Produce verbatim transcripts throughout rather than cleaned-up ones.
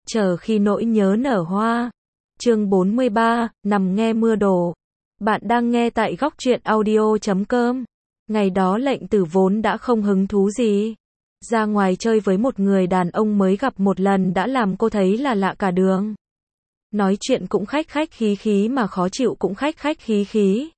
Chờ khi nỗi nhớ nở hoa. Chương bốn mươi ba, nằm nghe mưa đổ. Bạn đang nghe tại góc truyện audio chấm com. Ngày đó Lệnh Tử vốn đã không hứng thú gì. Ra ngoài chơi với một người đàn ông mới gặp một lần đã làm cô thấy là lạ cả đường. Nói chuyện cũng khách khách khí khí mà khó chịu cũng khách khách khí khí.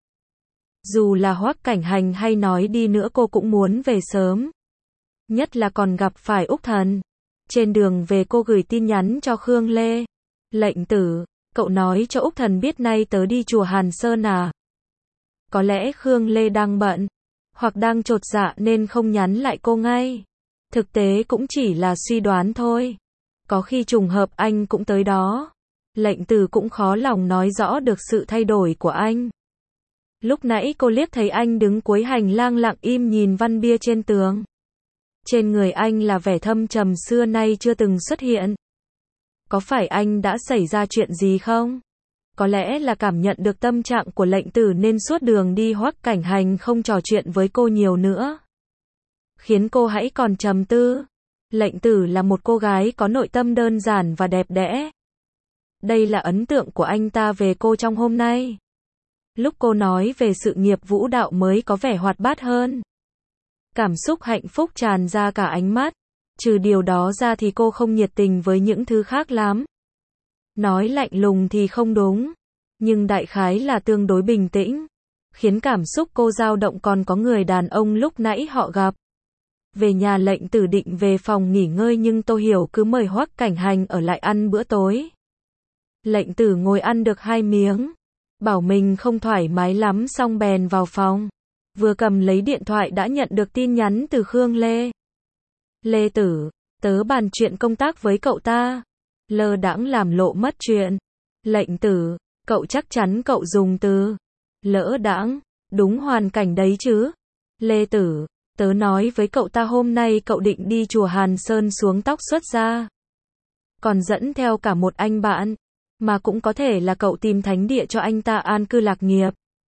Dù là Hoắc Cảnh Hành hay nói đi nữa cô cũng muốn về sớm. Nhất là còn gặp phải Úc Thần. Trên đường về cô gửi tin nhắn cho Khương Lê. Lệnh Tử, cậu nói cho Úc Thần biết nay tớ đi chùa Hàn Sơn à? Có lẽ Khương Lê đang bận, hoặc đang chột dạ nên không nhắn lại cô ngay. Thực tế cũng chỉ là suy đoán thôi. Có khi trùng hợp anh cũng tới đó. Lệnh Tử cũng khó lòng nói rõ được sự thay đổi của anh. Lúc nãy cô liếc thấy anh đứng cuối hành lang lặng im nhìn văn bia trên tường. Trên người anh là vẻ thâm trầm xưa nay chưa từng xuất hiện. Có phải anh đã xảy ra chuyện gì không? Có lẽ là cảm nhận được tâm trạng của Lệnh Tử nên suốt đường đi Hoắc Cảnh Hành không trò chuyện với cô nhiều nữa. Khiến cô hãy còn trầm tư. Lệnh Tử là một cô gái có nội tâm đơn giản và đẹp đẽ. Đây là ấn tượng của anh ta về cô trong hôm nay. Lúc cô nói về sự nghiệp vũ đạo mới có vẻ hoạt bát hơn. Cảm xúc hạnh phúc tràn ra cả ánh mắt. Trừ điều đó ra thì cô không nhiệt tình với những thứ khác lắm. Nói lạnh lùng thì không đúng. Nhưng đại khái là tương đối bình tĩnh. Khiến cảm xúc cô dao động còn có người đàn ông lúc nãy họ gặp. Về nhà Lệnh Tử định về phòng nghỉ ngơi nhưng Tô Hiểu cứ mời Hoắc Cảnh Hành ở lại ăn bữa tối. Lệnh Tử ngồi ăn được hai miếng. Bảo mình không thoải mái lắm xong bèn vào phòng. Vừa cầm lấy điện thoại đã nhận được tin nhắn từ Khương Lê. Lê Tử, tớ bàn chuyện công tác với cậu ta. Lơ đãng làm lộ mất chuyện. Lệnh Tử, cậu chắc chắn cậu dùng từ lỡ đãng, đúng hoàn cảnh đấy chứ. Lê Tử, tớ nói với cậu ta hôm nay cậu định đi chùa Hàn Sơn xuống tóc xuất ra. Còn dẫn theo cả một anh bạn. Mà cũng có thể là cậu tìm thánh địa cho anh ta an cư lạc nghiệp.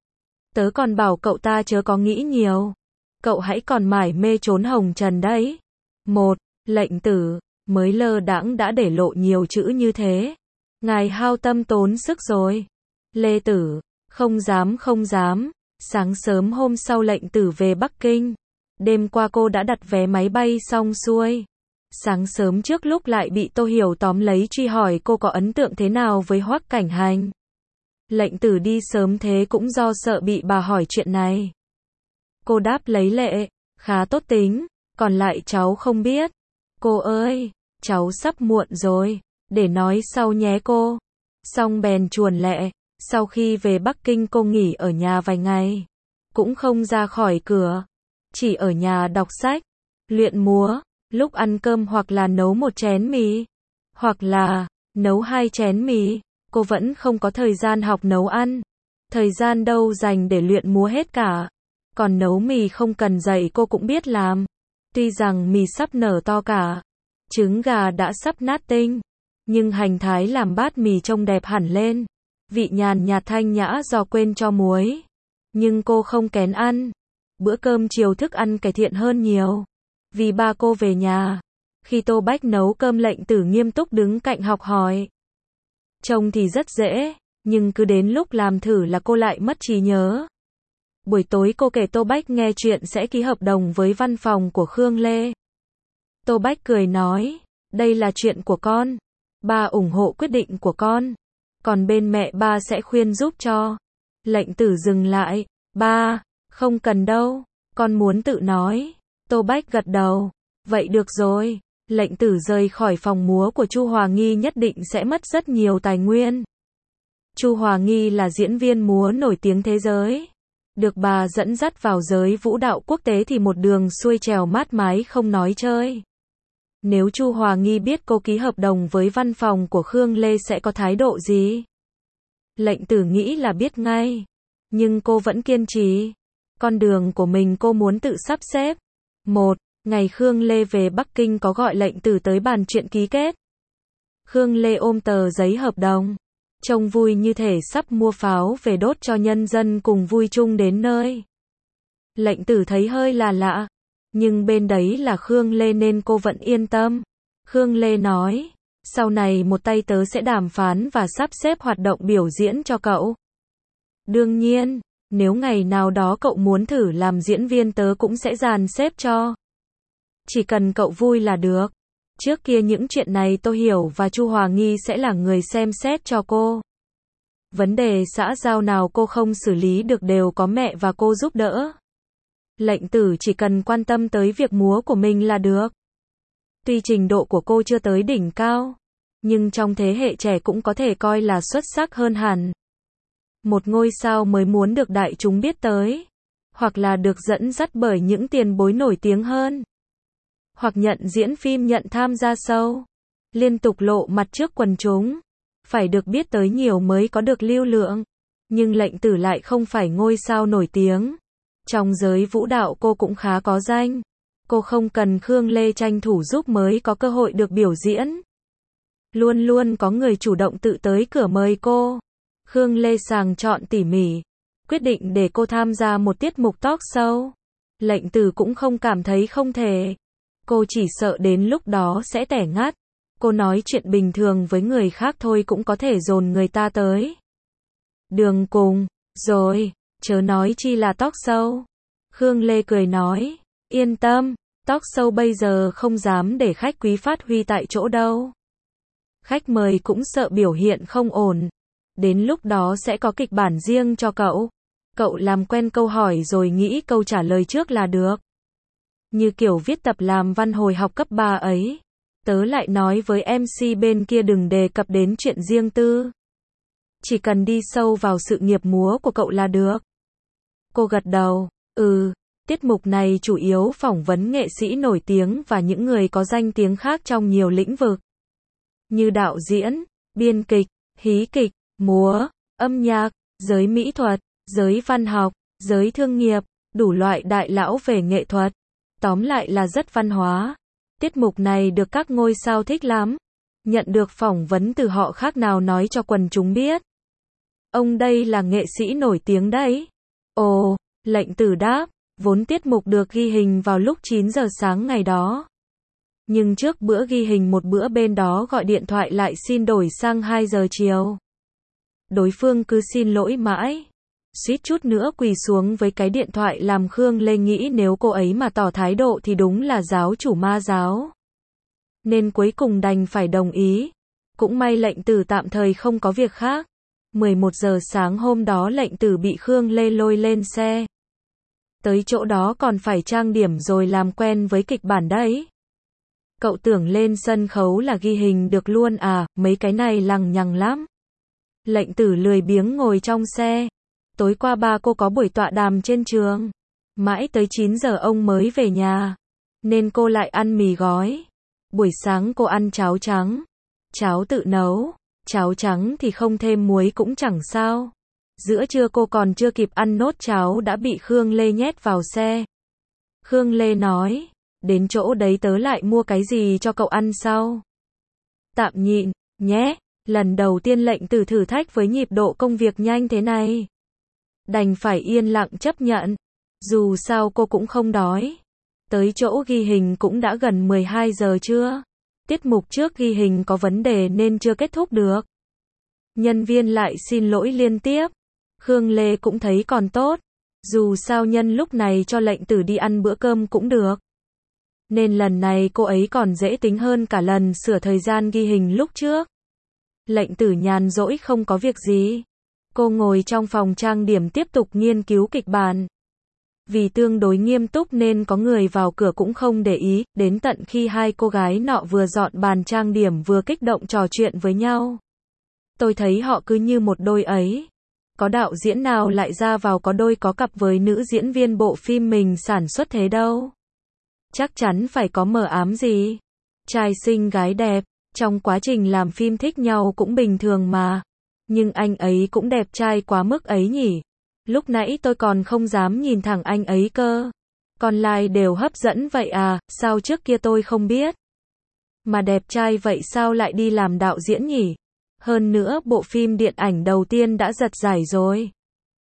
Tớ còn bảo cậu ta chớ có nghĩ nhiều. Cậu hãy còn mải mê trốn hồng trần đấy. Một, Lệnh Tử, mới lơ đãng đã để lộ nhiều chữ như thế. Ngài hao tâm tốn sức rồi. Lê Tử, không dám không dám. Sáng sớm hôm sau Lệnh Tử về Bắc Kinh. Đêm qua cô đã đặt vé máy bay xong xuôi. Sáng sớm trước lúc lại bị Tô Hiểu tóm lấy truy hỏi cô có ấn tượng thế nào với Hoắc Cảnh Hành. Lệnh Tử đi sớm thế cũng do sợ bị bà hỏi chuyện này. Cô đáp lấy lệ, khá tốt tính, còn lại cháu không biết. Cô ơi, cháu sắp muộn rồi, để nói sau nhé cô. Xong bèn chuồn lẹ, sau khi về Bắc Kinh cô nghỉ ở nhà vài ngày. Cũng không ra khỏi cửa, chỉ ở nhà đọc sách, luyện múa. Lúc ăn cơm hoặc là nấu một chén mì, hoặc là nấu hai chén mì, cô vẫn không có thời gian học nấu ăn. Thời gian đâu dành để luyện múa hết cả. Còn nấu mì không cần dạy cô cũng biết làm. Tuy rằng mì sắp nở to cả, trứng gà đã sắp nát tinh, nhưng hành thái làm bát mì trông đẹp hẳn lên. Vị nhàn nhạt thanh nhã do quên cho muối. Nhưng cô không kén ăn. Bữa cơm chiều thức ăn cải thiện hơn nhiều. Vì ba cô về nhà, khi Tô Bách nấu cơm Lệnh Tử nghiêm túc đứng cạnh học hỏi. Trông thì rất dễ, nhưng cứ đến lúc làm thử là cô lại mất trí nhớ. Buổi tối cô kể Tô Bách nghe chuyện sẽ ký hợp đồng với văn phòng của Khương Lê. Tô Bách cười nói, đây là chuyện của con. Ba ủng hộ quyết định của con. Còn bên mẹ ba sẽ khuyên giúp cho. Lệnh Tử dừng lại, ba, không cần đâu, con muốn tự nói. Tô Bách gật đầu. Vậy được rồi. Lệnh Tử rời khỏi phòng múa của Chu Hòa Nghi nhất định sẽ mất rất nhiều tài nguyên. Chu Hòa Nghi là diễn viên múa nổi tiếng thế giới. Được bà dẫn dắt vào giới vũ đạo quốc tế thì một đường xuôi trèo mát mái không nói chơi. Nếu Chu Hòa Nghi biết cô ký hợp đồng với văn phòng của Khương Lê sẽ có thái độ gì? Lệnh Tử nghĩ là biết ngay. Nhưng cô vẫn kiên trì. Con đường của mình cô muốn tự sắp xếp. Một, ngày Khương Lê về Bắc Kinh có gọi Lệnh Tử tới bàn chuyện ký kết. Khương Lê ôm tờ giấy hợp đồng. Trông vui như thể sắp mua pháo về đốt cho nhân dân cùng vui chung đến nơi. Lệnh Tử thấy hơi là lạ. Nhưng bên đấy là Khương Lê nên cô vẫn yên tâm. Khương Lê nói, Sau này một tay tớ sẽ đàm phán và sắp xếp hoạt động biểu diễn cho cậu. Đương nhiên, nếu ngày nào đó cậu muốn thử làm diễn viên tớ cũng sẽ dàn xếp cho. Chỉ cần cậu vui là được. Trước kia những chuyện này tôi hiểu và Chu Hòa Nghi sẽ là người xem xét cho cô. Vấn đề xã giao nào cô không xử lý được đều có mẹ và cô giúp đỡ. Lệnh Tử chỉ cần quan tâm tới việc múa của mình là được. Tuy trình độ của cô chưa tới đỉnh cao, nhưng trong thế hệ trẻ cũng có thể coi là xuất sắc hơn hẳn. Một ngôi sao mới muốn được đại chúng biết tới, hoặc là được dẫn dắt bởi những tiền bối nổi tiếng hơn, hoặc nhận diễn phim nhận tham gia show, liên tục lộ mặt trước quần chúng, phải được biết tới nhiều mới có được lưu lượng. Nhưng Lệnh Tử lại không phải ngôi sao nổi tiếng. Trong giới vũ đạo cô cũng khá có danh. Cô không cần Khương Lê tranh thủ giúp mới có cơ hội được biểu diễn. Luôn luôn có người chủ động tự tới cửa mời cô. Khương Lê sàng chọn tỉ mỉ, quyết định để cô tham gia một tiết mục talk show. Lệnh Tử cũng không cảm thấy không thể. Cô chỉ sợ đến lúc đó sẽ tẻ ngắt. Cô nói chuyện bình thường với người khác thôi cũng có thể dồn người ta tới đường cùng, rồi, chớ nói chi là talk show. Khương Lê cười nói, yên tâm, talk show bây giờ không dám để khách quý phát huy tại chỗ đâu. Khách mời cũng sợ biểu hiện không ổn. Đến lúc đó sẽ có kịch bản riêng cho cậu. Cậu làm quen câu hỏi rồi nghĩ câu trả lời trước là được. Như kiểu viết tập làm văn hồi học cấp ba ấy. Tớ lại nói với em xê bên kia đừng đề cập đến chuyện riêng tư. Chỉ cần đi sâu vào sự nghiệp múa của cậu là được. Cô gật đầu, ừ, tiết mục này chủ yếu phỏng vấn nghệ sĩ nổi tiếng và những người có danh tiếng khác trong nhiều lĩnh vực. Như đạo diễn, biên kịch, hí kịch, múa, âm nhạc, giới mỹ thuật, giới văn học, giới thương nghiệp, đủ loại đại lão về nghệ thuật. Tóm lại là rất văn hóa. Tiết mục này được các ngôi sao thích lắm. Nhận được phỏng vấn từ họ khác nào nói cho quần chúng biết. Ông đây là nghệ sĩ nổi tiếng đấy. Ồ, Lệnh Tử đáp, vốn tiết mục được ghi hình vào lúc chín giờ sáng ngày đó. Nhưng trước bữa ghi hình một bữa bên đó gọi điện thoại lại xin đổi sang hai giờ chiều. Đối phương cứ xin lỗi mãi. Suýt chút nữa quỳ xuống với cái điện thoại làm Khương Lê nghĩ nếu cô ấy mà tỏ thái độ thì đúng là giáo chủ ma giáo. Nên cuối cùng đành phải đồng ý. Cũng may Lệnh Tử tạm thời không có việc khác. mười một giờ sáng hôm đó Lệnh Tử bị Khương Lê lôi lên xe. Tới chỗ đó còn phải trang điểm rồi làm quen với kịch bản đấy. Cậu tưởng lên sân khấu là ghi hình được luôn à, mấy cái này lằng nhằng lắm. Lệnh Tử lười biếng ngồi trong xe. Tối qua ba cô có buổi tọa đàm trên trường. Mãi tới chín giờ ông mới về nhà. Nên cô lại ăn mì gói. Buổi sáng cô ăn cháo trắng. Cháo tự nấu. Cháo trắng thì không thêm muối cũng chẳng sao. Giữa trưa cô còn chưa kịp ăn nốt cháo đã bị Khương Lê nhét vào xe. Khương Lê nói, đến chỗ đấy tớ lại mua cái gì cho cậu ăn sau. Tạm nhịn, nhé. Lần đầu tiên Lệnh Tử thử thách với nhịp độ công việc nhanh thế này. Đành phải yên lặng chấp nhận. Dù sao cô cũng không đói. Tới chỗ ghi hình cũng đã gần mười hai giờ trưa. Tiết mục trước ghi hình có vấn đề nên chưa kết thúc được. Nhân viên lại xin lỗi liên tiếp. Khương Lê cũng thấy còn tốt. Dù sao nhân lúc này cho Lệnh Tử đi ăn bữa cơm cũng được. Nên lần này cô ấy còn dễ tính hơn cả lần sửa thời gian ghi hình lúc trước. Lệnh Tử nhàn rỗi không có việc gì. Cô ngồi trong phòng trang điểm tiếp tục nghiên cứu kịch bản. Vì tương đối nghiêm túc nên có người vào cửa cũng không để ý, đến tận khi hai cô gái nọ vừa dọn bàn trang điểm vừa kích động trò chuyện với nhau. Tôi thấy họ cứ như một đôi ấy. Có đạo diễn nào lại ra vào có đôi có cặp với nữ diễn viên bộ phim mình sản xuất thế đâu. Chắc chắn phải có mờ ám gì. Trai xinh gái đẹp, trong quá trình làm phim thích nhau cũng bình thường mà. Nhưng anh ấy cũng đẹp trai quá mức ấy nhỉ. Lúc nãy tôi còn không dám nhìn thẳng anh ấy cơ. Còn lại đều hấp dẫn vậy à, sao trước kia tôi không biết. Mà đẹp trai vậy sao lại đi làm đạo diễn nhỉ? Hơn nữa bộ phim điện ảnh đầu tiên đã giật giải rồi.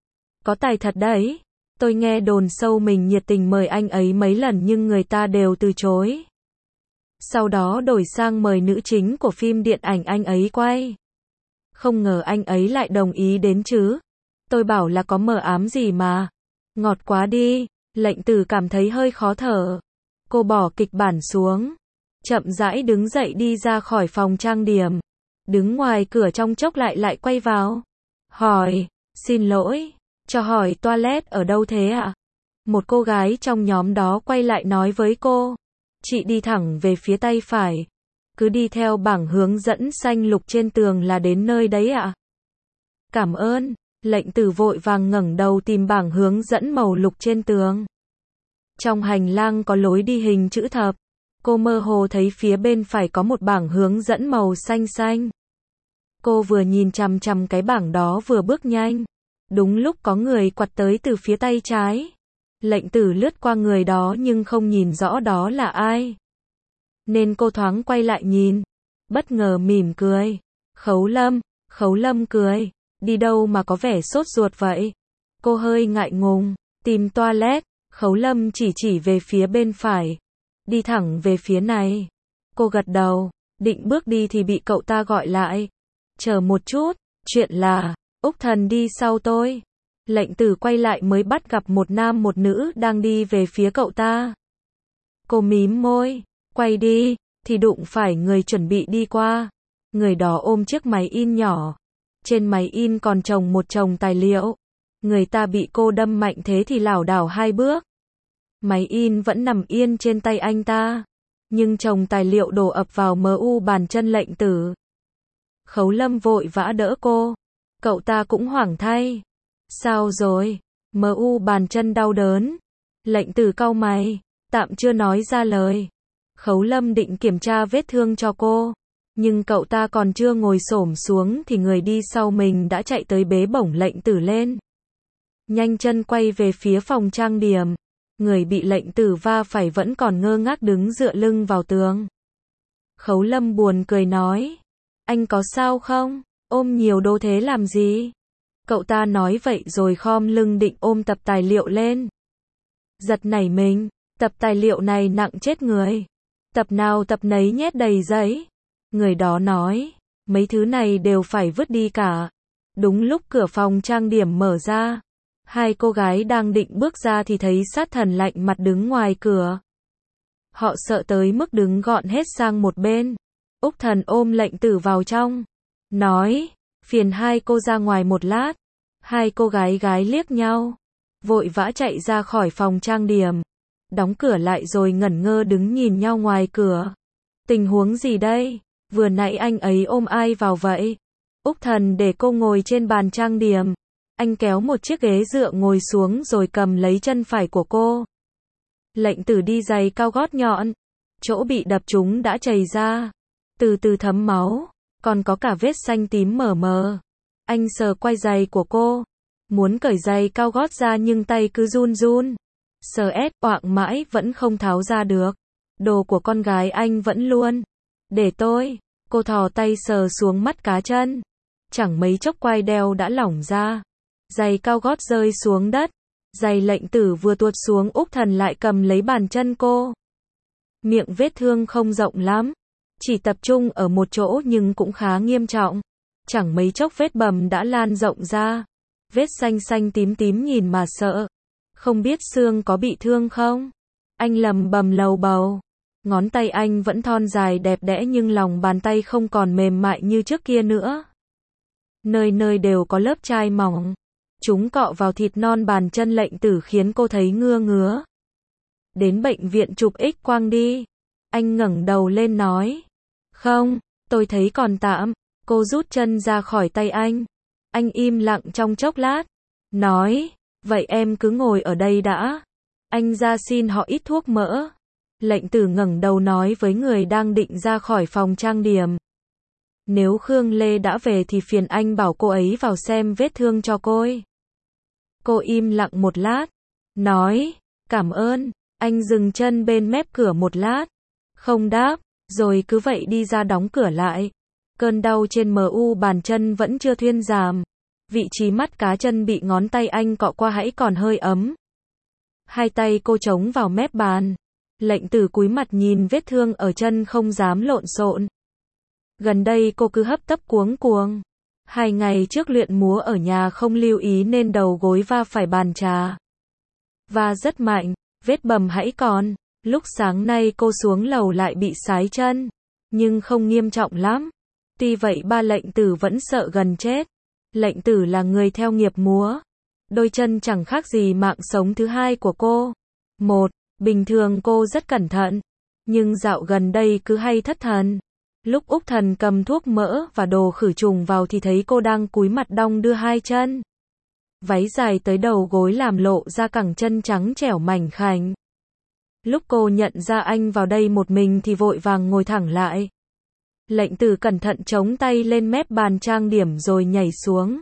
Có tài thật đấy. Tôi nghe đồn sâu mình nhiệt tình mời anh ấy mấy lần nhưng người ta đều từ chối. Sau đó đổi sang mời nữ chính của phim điện ảnh anh ấy quay. Không ngờ anh ấy lại đồng ý đến chứ. Tôi bảo là có mờ ám gì mà. Ngọt quá đi. Lệnh Tử cảm thấy hơi khó thở. Cô bỏ kịch bản xuống. Chậm rãi đứng dậy đi ra khỏi phòng trang điểm. Đứng ngoài cửa trong chốc lại lại quay vào. Hỏi, xin lỗi, cho hỏi toilet ở đâu thế ạ? À? Một cô gái trong nhóm đó quay lại nói với cô. Chị đi thẳng về phía tay phải. Cứ đi theo bảng hướng dẫn xanh lục trên tường là đến nơi đấy ạ. À? Cảm ơn. Lệnh Tử vội vàng ngẩng đầu tìm bảng hướng dẫn màu lục trên tường. Trong hành lang có lối đi hình chữ thập. Cô mơ hồ thấy phía bên phải có một bảng hướng dẫn màu xanh xanh. Cô vừa nhìn chằm chằm cái bảng đó vừa bước nhanh. Đúng lúc có người quặt tới từ phía tay trái. Lệnh Tử lướt qua người đó nhưng không nhìn rõ đó là ai. Nên cô thoáng quay lại nhìn. Bất ngờ mỉm cười. Khấu Lâm. Khấu Lâm cười. Đi đâu mà có vẻ sốt ruột vậy? Cô hơi ngại ngùng. Tìm toilet. Khấu Lâm chỉ chỉ về phía bên phải. Đi thẳng về phía này. Cô gật đầu. Định bước đi thì bị cậu ta gọi lại. Chờ một chút. Chuyện là, Úc Thần đi sau tôi. Lệnh Tử quay lại mới bắt gặp một nam một nữ đang đi về phía cậu ta. Cô mím môi. Quay đi. Thì đụng phải người chuẩn bị đi qua. Người đó ôm chiếc máy in nhỏ. Trên máy in còn chồng một chồng tài liệu. Người ta bị cô đâm mạnh thế thì lảo đảo hai bước. Máy in vẫn nằm yên trên tay anh ta. Nhưng chồng tài liệu đổ ập vào mờ u bàn chân Lệnh Tử. Khấu Lâm vội vã đỡ cô. Cậu ta cũng hoảng thay. Sao rồi? Mờ u bàn chân đau đớn. Lệnh Tử cau mày. Tạm chưa nói ra lời. Khấu Lâm định kiểm tra vết thương cho cô. Nhưng cậu ta còn chưa ngồi xổm xuống thì người đi sau mình đã chạy tới bế bổng Lệnh Tử lên. Nhanh chân quay về phía phòng trang điểm. Người bị Lệnh Tử va phải vẫn còn ngơ ngác đứng dựa lưng vào tường. Khấu Lâm buồn cười nói. Anh có sao không? Ôm nhiều đồ thế làm gì? Cậu ta nói vậy rồi khom lưng định ôm tập tài liệu lên. Giật nảy mình. Tập tài liệu này nặng chết người. Tập nào tập nấy nhét đầy giấy. Người đó nói. Mấy thứ này đều phải vứt đi cả. Đúng lúc cửa phòng trang điểm mở ra. Hai cô gái đang định bước ra thì thấy sát thần lạnh mặt đứng ngoài cửa. Họ sợ tới mức đứng gọn hết sang một bên. Úc Thần ôm Lệnh Tử vào trong. Nói, phiền hai cô ra ngoài một lát. Hai cô gái gái liếc nhau. Vội vã chạy ra khỏi phòng trang điểm. Đóng cửa lại rồi ngẩn ngơ đứng nhìn nhau ngoài cửa. Tình huống gì đây? Vừa nãy anh ấy ôm ai vào vậy? Úc Thần để cô ngồi trên bàn trang điểm. Anh kéo một chiếc ghế dựa ngồi xuống rồi cầm lấy chân phải của cô. Lệnh Tử đi giày cao gót nhọn. Chỗ bị đập trúng đã chảy ra. Từ từ thấm máu. Còn có cả vết xanh tím mờ mờ. Anh sờ quai giày của cô. Muốn cởi giày cao gót ra nhưng tay cứ run run. Sờ ép oạng mãi vẫn không tháo ra được. Đồ của con gái anh vẫn luôn. Để tôi. Cô thò tay sờ xuống mắt cá chân. Chẳng mấy chốc quai đeo đã lỏng ra. Giày cao gót rơi xuống đất. Giày Lệnh Tử vừa tuột xuống Úc Thần lại cầm lấy bàn chân cô. Miệng vết thương không rộng lắm. Chỉ tập trung ở một chỗ nhưng cũng khá nghiêm trọng. Chẳng mấy chốc vết bầm đã lan rộng ra. Vết xanh xanh tím tím nhìn mà sợ. Không biết xương có bị thương không? Anh lầm bầm lầu bầu. Ngón tay anh vẫn thon dài đẹp đẽ nhưng lòng bàn tay không còn mềm mại như trước kia nữa. Nơi nơi đều có lớp chai mỏng. Chúng cọ vào thịt non bàn chân Lệnh Tử khiến cô thấy ngứa ngứa. Đến bệnh viện chụp X-quang đi. Anh ngẩng đầu lên nói. Không, tôi thấy còn tạm. Cô rút chân ra khỏi tay anh. Anh im lặng trong chốc lát. Nói, vậy em cứ ngồi ở đây đã. Anh ra xin họ ít thuốc mỡ. Lệnh Tử ngẩng đầu nói với người đang định ra khỏi phòng trang điểm. Nếu Khương Lê đã về thì phiền anh bảo cô ấy vào xem vết thương cho cô. Cô im lặng một lát. Nói, cảm ơn. Anh dừng chân bên mép cửa một lát. Không đáp, rồi cứ vậy đi ra đóng cửa lại. Cơn đau trên mờ u bàn chân vẫn chưa thuyên giảm. Vị trí mắt cá chân bị ngón tay anh cọ qua hãy còn hơi ấm. Hai tay cô chống vào mép bàn. Lệnh Tử cúi mặt nhìn vết thương ở chân không dám lộn xộn. Gần đây cô cứ hấp tấp cuống cuồng. Hai ngày trước luyện múa ở nhà không lưu ý nên đầu gối va phải bàn trà. Va rất mạnh, vết bầm hãy còn. Lúc sáng nay cô xuống lầu lại bị sái chân. Nhưng không nghiêm trọng lắm. Tuy vậy ba Lệnh Tử vẫn sợ gần chết. Lệnh Tử là người theo nghiệp múa. Đôi chân chẳng khác gì mạng sống thứ hai của cô. Một, bình thường cô rất cẩn thận. Nhưng dạo gần đây cứ hay thất thần. Lúc Úc Thần cầm thuốc mỡ và đồ khử trùng vào thì thấy cô đang cúi mặt đong đưa hai chân. Váy dài tới đầu gối làm lộ ra cẳng chân trắng trẻo mảnh khảnh. Lúc cô nhận ra anh vào đây một mình thì vội vàng ngồi thẳng lại. Lệnh Tử cẩn thận chống tay lên mép bàn trang điểm rồi nhảy xuống.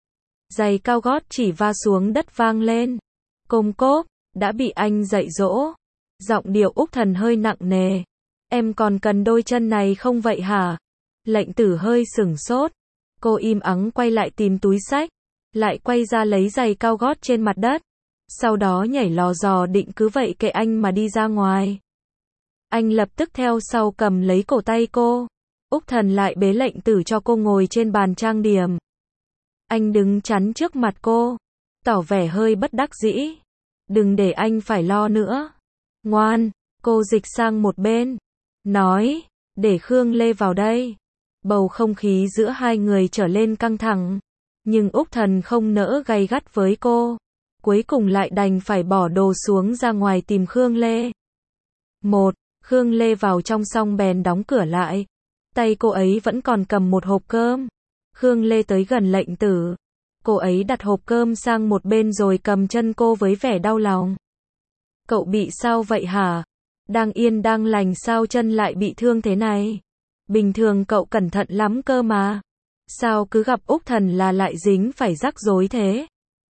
Giày cao gót chỉ va xuống đất vang lên. Côm cốp, đã bị anh dạy dỗ. Giọng điệu Úc Thần hơi nặng nề. Em còn cần đôi chân này không vậy hả? Lệnh Tử hơi sửng sốt. Cô im ắng quay lại tìm túi xách. Lại quay ra lấy giày cao gót trên mặt đất. Sau đó nhảy lò dò định cứ vậy kệ anh mà đi ra ngoài. Anh lập tức theo sau cầm lấy cổ tay cô. Úc Thần lại bế Lệnh Tử cho cô ngồi trên bàn trang điểm. Anh đứng chắn trước mặt cô. Tỏ vẻ hơi bất đắc dĩ. Đừng để anh phải lo nữa. Ngoan, cô dịch sang một bên. Nói, để Khương Lê vào đây. Bầu không khí giữa hai người trở lên căng thẳng. Nhưng Úc Thần không nỡ gay gắt với cô. Cuối cùng lại đành phải bỏ đồ xuống ra ngoài tìm Khương Lê. Một, Khương Lê vào trong xong bèn đóng cửa lại. Tay cô ấy vẫn còn cầm một hộp cơm. Khương Lê tới gần Lệnh Tử. Cô ấy đặt hộp cơm sang một bên rồi cầm chân cô với vẻ đau lòng. Cậu bị sao vậy hả? Đang yên đang lành sao chân lại bị thương thế này? Bình thường cậu cẩn thận lắm cơ mà. Sao cứ gặp Úc Thần là lại dính phải rắc rối thế?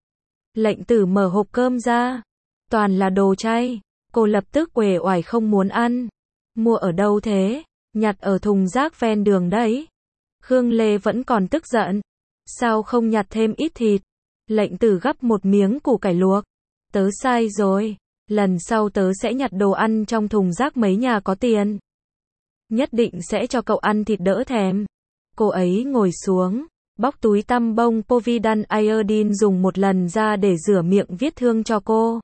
Lệnh Tử mở hộp cơm ra. Toàn là đồ chay. Cô lập tức uể oải không muốn ăn. Mua ở đâu thế? Nhặt ở thùng rác ven đường đấy. Khương Lê vẫn còn tức giận. Sao không nhặt thêm ít thịt? Lệnh Tử gắp một miếng củ cải luộc. Tớ sai rồi. Lần sau tớ sẽ nhặt đồ ăn trong thùng rác mấy nhà có tiền. Nhất định sẽ cho cậu ăn thịt đỡ thèm. Cô ấy ngồi xuống, bóc túi tăm bông Povidone Iodine dùng một lần ra để rửa miệng vết thương cho cô.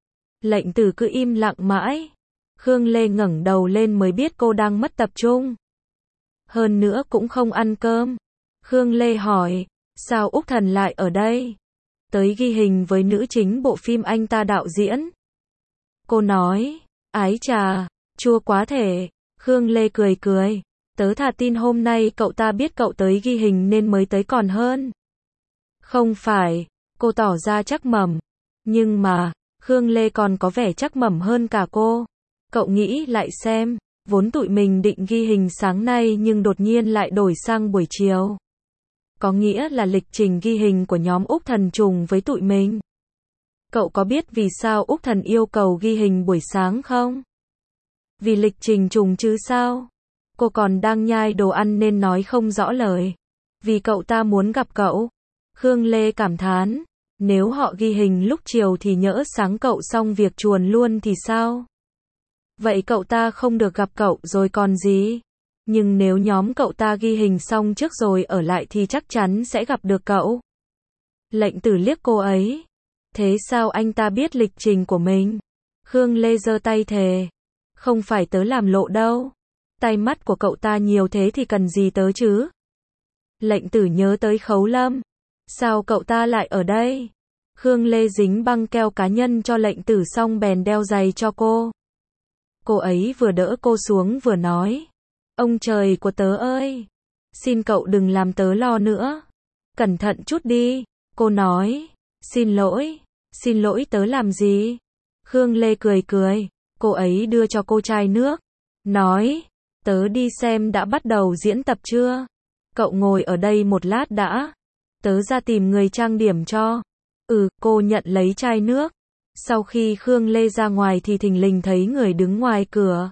Lệnh Tử cứ im lặng mãi. Khương Lê ngẩng đầu lên mới biết cô đang mất tập trung. Hơn nữa cũng không ăn cơm. Khương Lê hỏi, sao Úc Thần lại ở đây? Tới ghi hình với nữ chính bộ phim anh ta đạo diễn. Cô nói, ái chà, chua quá thể. Khương Lê cười cười. Tớ thà tin hôm nay cậu ta biết cậu tới ghi hình nên mới tới còn hơn. Không phải, cô tỏ ra chắc mẩm. Nhưng mà, Khương Lê còn có vẻ chắc mẩm hơn cả cô. Cậu nghĩ lại xem, vốn tụi mình định ghi hình sáng nay nhưng đột nhiên lại đổi sang buổi chiều. Có nghĩa là lịch trình ghi hình của nhóm Úc Thần trùng với tụi mình. Cậu có biết vì sao Úc Thần yêu cầu ghi hình buổi sáng không? Vì lịch trình trùng chứ sao? Cô còn đang nhai đồ ăn nên nói không rõ lời. Vì cậu ta muốn gặp cậu. Khương Lê cảm thán. Nếu họ ghi hình lúc chiều thì nhỡ sáng cậu xong việc chuồn luôn thì sao? Vậy cậu ta không được gặp cậu rồi còn gì? Nhưng nếu nhóm cậu ta ghi hình xong trước rồi ở lại thì chắc chắn sẽ gặp được cậu. Lệnh Tử liếc cô ấy. Thế sao anh ta biết lịch trình của mình? Khương Lê giơ tay thề. Không phải tớ làm lộ đâu. Tay mắt của cậu ta nhiều thế thì cần gì tớ chứ? Lệnh Tử nhớ tới Khấu Lâm. Sao cậu ta lại ở đây? Khương Lê dính băng keo cá nhân cho Lệnh Tử xong bèn đeo giày cho cô. Cô ấy vừa đỡ cô xuống vừa nói. Ông trời của tớ ơi! Xin cậu đừng làm tớ lo nữa. Cẩn thận chút đi. Cô nói. Xin lỗi. Xin lỗi tớ làm gì? Khương Lê cười cười. Cô ấy đưa cho cô chai nước. Nói. Tớ đi xem đã bắt đầu diễn tập chưa? Cậu ngồi ở đây một lát đã. Tớ ra tìm người trang điểm cho. Ừ, cô nhận lấy chai nước. Sau khi Khương Lê ra ngoài thì thình lình thấy người đứng ngoài cửa.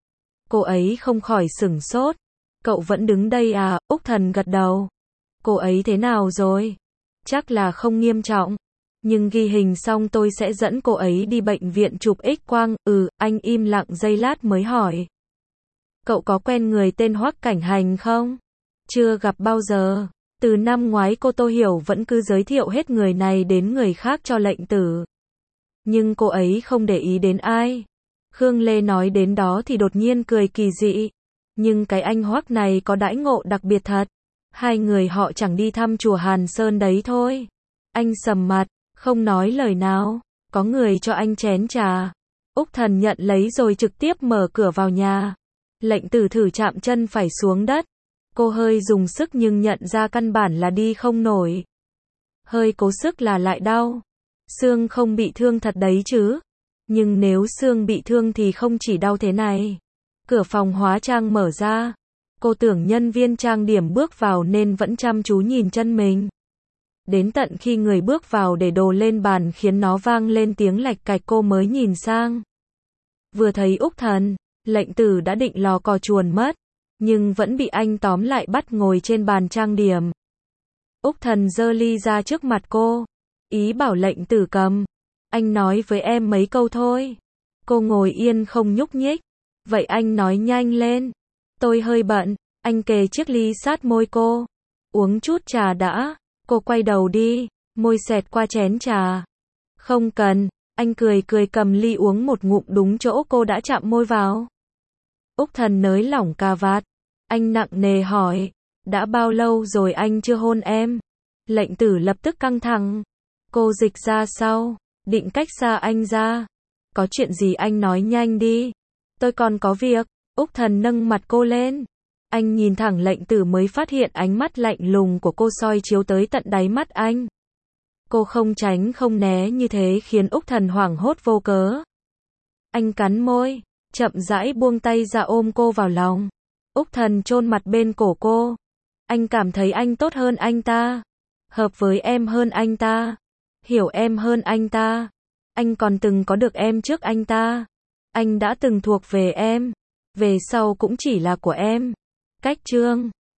Cô ấy không khỏi sửng sốt. Cậu vẫn đứng đây à? Úc Thần gật đầu. Cô ấy thế nào rồi? Chắc là không nghiêm trọng. Nhưng ghi hình xong tôi sẽ dẫn cô ấy đi bệnh viện chụp X-quang. Ừ, anh im lặng giây lát mới hỏi. Cậu có quen người tên Hoắc Cảnh Hành không? Chưa gặp bao giờ. Từ năm ngoái cô Tô Hiểu vẫn cứ giới thiệu hết người này đến người khác cho Lệnh Tử. Nhưng cô ấy không để ý đến ai. Khương Lê nói đến đó thì đột nhiên cười kỳ dị. Nhưng cái anh Hoắc này có đãi ngộ đặc biệt thật. Hai người họ chẳng đi thăm chùa Hàn Sơn đấy thôi. Anh sầm mặt, không nói lời nào. Có người cho anh chén trà. Úc Thần nhận lấy rồi trực tiếp mở cửa vào nhà. Lệnh Tử thử chạm chân phải xuống đất. Cô hơi dùng sức nhưng nhận ra căn bản là đi không nổi. Hơi cố sức là lại đau. Xương không bị thương thật đấy chứ. Nhưng nếu xương bị thương thì không chỉ đau thế này. Cửa phòng hóa trang mở ra. Cô tưởng nhân viên trang điểm bước vào nên vẫn chăm chú nhìn chân mình. Đến tận khi người bước vào để đồ lên bàn khiến nó vang lên tiếng lạch cạch cô mới nhìn sang. Vừa thấy Úc Thần, Lệnh Tử đã định lò cò chuồn mất. Nhưng vẫn bị anh tóm lại bắt ngồi trên bàn trang điểm. Úc Thần giơ ly ra trước mặt cô. Ý bảo Lệnh Tử cầm. Anh nói với em mấy câu thôi. Cô ngồi yên không nhúc nhích. Vậy anh nói nhanh lên. Tôi hơi bận. Anh kề chiếc ly sát môi cô. Uống chút trà đã. Cô quay đầu đi. Môi xẹt qua chén trà. Không cần. Anh cười cười cầm ly uống một ngụm đúng chỗ cô đã chạm môi vào. Úc Thần nới lỏng cà vạt. Anh nặng nề hỏi. Đã bao lâu rồi anh chưa hôn em? Lệnh Tử lập tức căng thẳng. Cô dịch ra sau. Định cách xa anh ra. Có chuyện gì anh nói nhanh đi. Tôi còn có việc. Úc Thần nâng mặt cô lên. Anh nhìn thẳng Lệnh Tử mới phát hiện ánh mắt lạnh lùng của cô soi chiếu tới tận đáy mắt anh. Cô không tránh không né như thế khiến Úc Thần hoảng hốt vô cớ. Anh cắn môi, chậm rãi buông tay ra ôm cô vào lòng. Úc Thần chôn mặt bên cổ cô. Anh cảm thấy anh tốt hơn anh ta. Hợp với em hơn anh ta. Hiểu em hơn anh ta. Anh còn từng có được em trước anh ta. Anh đã từng thuộc về em. Về sau cũng chỉ là của em. Cách chương